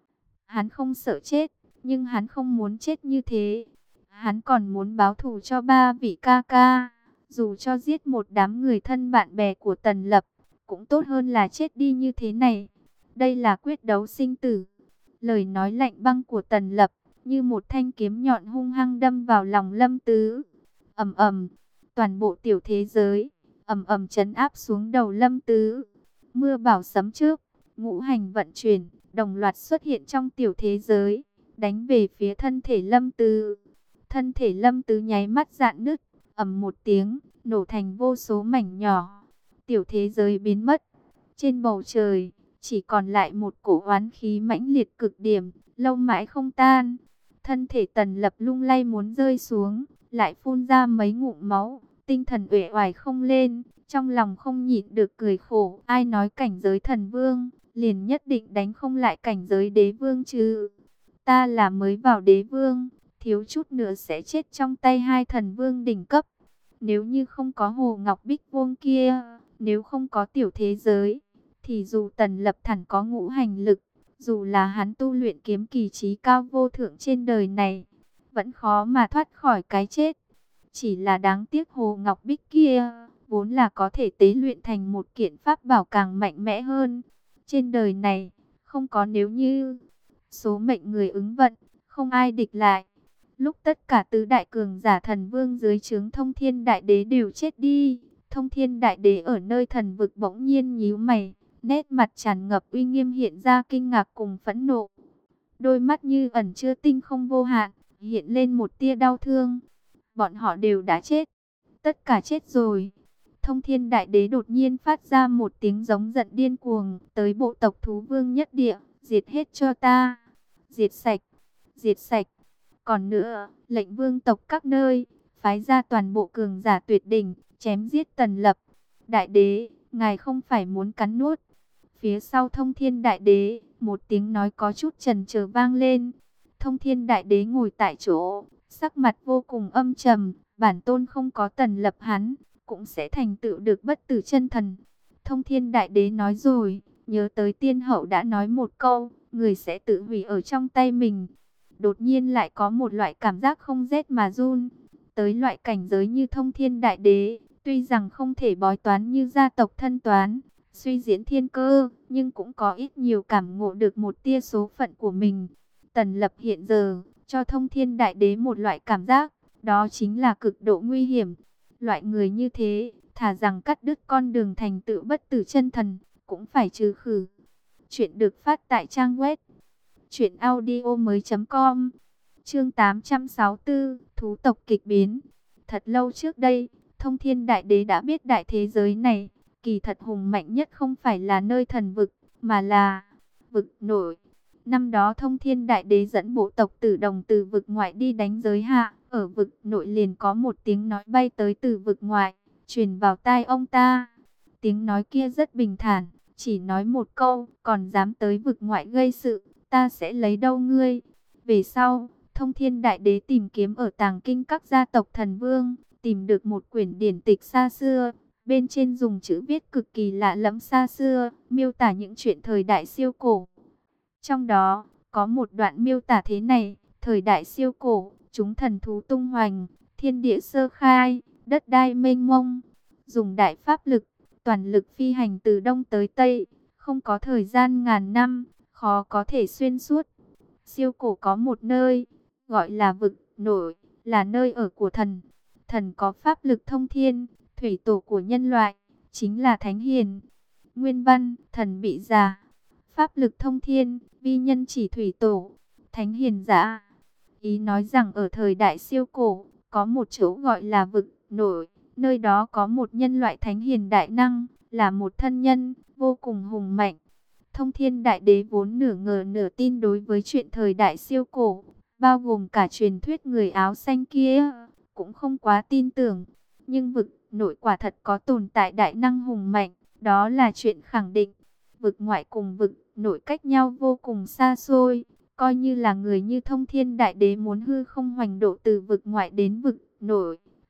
Hắn không sợ chết, nhưng hắn không muốn chết như thế. Hắn còn muốn báo thù cho ba vị ca ca, dù cho giết một đám người thân bạn bè của Tần Lập, cũng tốt hơn là chết đi như thế này. Đây là quyết đấu sinh tử. Lời nói lạnh băng của Tần Lập, như một thanh kiếm nhọn hung hăng đâm vào lòng Lâm Tứ. Ầm ầm, toàn bộ tiểu thế giới ầm ầm trấn áp xuống đầu Lâm Tứ. Mưa bão sấm chớp, ngũ hành vận chuyển, đồng loạt xuất hiện trong tiểu thế giới, đánh về phía thân thể Lâm Tứ. Thân thể Lâm Tứ nháy mắt rạn nứt, ầm một tiếng, nổ thành vô số mảnh nhỏ. Tiểu thế giới biến mất. Trên bầu trời, chỉ còn lại một cổ oán khí mãnh liệt cực điểm, lâu mãi không tan. Thân thể Tần Lập lung lay muốn rơi xuống, lại phun ra mấy ngụm máu, tinh thần uể oải không lên, trong lòng không nhịn được cười khổ. Ai nói cảnh giới thần vương, liền nhất định đánh không lại cảnh giới đế vương chứ? Ta là mới vào đế vương, thiếu chút nữa sẽ chết trong tay hai thần vương đỉnh cấp. Nếu như không có Hồ Ngọc Bích Vuông kia, nếu không có tiểu thế giới, thì dù Tần Lập thẳng có ngũ hành lực, dù là hắn tu luyện kiếm kỳ trí cao vô thượng trên đời này, vẫn khó mà thoát khỏi cái chết. Chỉ là đáng tiếc Hồ Ngọc Bích kia, vốn là có thể tế luyện thành một kiện pháp bảo càng mạnh mẽ hơn. Trên đời này, không có nếu như, số mệnh người ứng vận, không ai địch lại. Lúc tất cả tứ đại cường giả thần vương dưới trướng Thông Thiên Đại Đế đều chết đi, Thông Thiên Đại Đế ở nơi thần vực bỗng nhiên nhíu mày, nét mặt tràn ngập uy nghiêm hiện ra kinh ngạc cùng phẫn nộ. Đôi mắt như ẩn chứa tinh không vô hạn, hiện lên một tia đau thương. Bọn họ đều đã chết, tất cả chết rồi. Thông Thiên Đại Đế đột nhiên phát ra một tiếng giống giận điên cuồng, tới bộ tộc thú vương nhất địa, diệt hết cho ta, diệt sạch, diệt sạch. Còn nữa, lệnh vương tộc các nơi, phái ra toàn bộ cường giả tuyệt đỉnh, chém giết Tần Lập. Đại Đế, ngài không phải muốn cắn nuốt? Phía sau Thông Thiên Đại Đế, một tiếng nói có chút chần chờ vang lên. Thông Thiên Đại Đế ngồi tại chỗ, sắc mặt vô cùng âm trầm, bản tôn không có Tần Lập hắn, cũng sẽ thành tựu được bất tử chân thần. Thông Thiên Đại Đế nói rồi, nhớ tới tiên hậu đã nói một câu, người sẽ tự hủy ở trong tay mình. Đột nhiên lại có một loại cảm giác không rét mà run. Tới loại cảnh giới như Thông Thiên Đại Đế, tuy rằng không thể bói toán như gia tộc thân toán, suy diễn thiên cơ, nhưng cũng có ít nhiều cảm ngộ được một tia số phận của mình. Tần Lập hiện giờ, cho Thông Thiên Đại Đế một loại cảm giác, đó chính là cực độ nguy hiểm. Loại người như thế, thà rằng cắt đứt con đường thành tựu bất tử chân thần, cũng phải trừ khử. Chuyện được phát tại trang web truyện audio mới chấm com. Chương tám trăm sáu mươi tư, thú tộc kịch biến. Thật lâu trước đây, Thông Thiên Đại Đế đã biết đại thế giới này, kỳ thật hùng mạnh nhất không phải là nơi thần vực, mà là vực nội. Năm đó Thông Thiên Đại Đế dẫn bộ tộc Tử Đồng từ vực ngoại đi đánh giới hạ, ở vực nội liền có một tiếng nói bay tới từ vực ngoại, truyền vào tai ông ta. Tiếng nói kia rất bình thản, chỉ nói một câu, còn dám tới vực ngoại gây sự, ta sẽ lấy đâu ngươi. Về sau, Thông Thiên Đại Đế tìm kiếm ở tàng kinh các gia tộc thần vương, tìm được một quyển điển tịch xa xưa, bên trên dùng chữ viết cực kỳ lạ lẫm xa xưa, miêu tả những chuyện thời đại siêu cổ. Trong đó, có một đoạn miêu tả thế này: thời đại siêu cổ, chúng thần thú tung hoành, thiên địa sơ khai, đất đai mênh mông, dùng đại pháp lực, toàn lực phi hành từ đông tới tây, không có thời gian ngàn năm, khó có thể xuyên suốt. Siêu cổ có một nơi, gọi là vực nội, là nơi ở của thần. Thần có pháp lực thông thiên, thủy tổ của nhân loại, chính là Thánh Hiền. Nguyên văn, thần bị già, pháp lực thông thiên, vi nhân chỉ thủy tổ, Thánh Hiền giả. Ý nói rằng ở thời đại siêu cổ, có một chỗ gọi là vực nội, nơi đó có một nhân loại Thánh Hiền đại năng, là một thân nhân, vô cùng hùng mạnh. Thông Thiên Đại Đế vốn nửa ngờ nửa tin đối với chuyện thời đại siêu cổ, bao gồm cả truyền thuyết người áo xanh kia, cũng không quá tin tưởng. Nhưng vực nội quả thật có tồn tại đại năng hùng mạnh, đó là chuyện khẳng định. Vực ngoại cùng vực nội cách nhau vô cùng xa xôi, coi như là người như Thông Thiên Đại Đế muốn hư không hoành độ từ vực ngoại đến vực nội,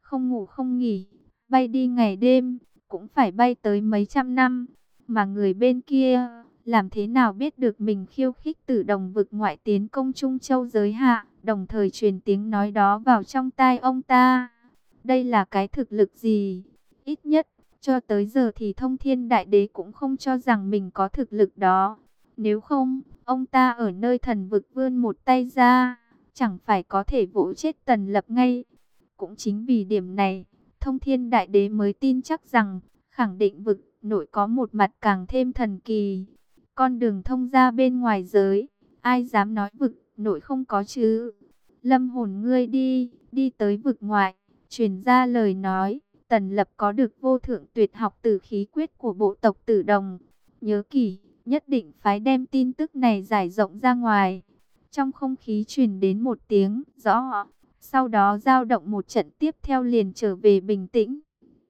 không ngủ không nghỉ, bay đi ngày đêm, cũng phải bay tới mấy trăm năm. Mà người bên kia, làm thế nào biết được mình khiêu khích Tử Đồng vực ngoại tiến công Trung Châu giới hạ, đồng thời truyền tiếng nói đó vào trong tai ông ta. Đây là cái thực lực gì? Ít nhất, cho tới giờ thì Thông Thiên Đại Đế cũng không cho rằng mình có thực lực đó. Nếu không, ông ta ở nơi thần vực vươn một tay ra, chẳng phải có thể vỗ chết Tần Lập ngay. Cũng chính vì điểm này, Thông Thiên Đại Đế mới tin chắc rằng, khẳng định vực nội có một mặt càng thêm thần kỳ. Con đường thông ra bên ngoài giới, ai dám nói vực nội không có chứ? Lâm hồn ngươi đi, đi tới vực ngoại, truyền ra lời nói, Tần Lập có được vô thượng tuyệt học tử khí quyết của bộ tộc Tử Đồng. Nhớ kỹ, nhất định phải đem tin tức này giải rộng ra ngoài. Trong không khí truyền đến một tiếng rõ, sau đó dao động một trận tiếp theo liền trở về bình tĩnh.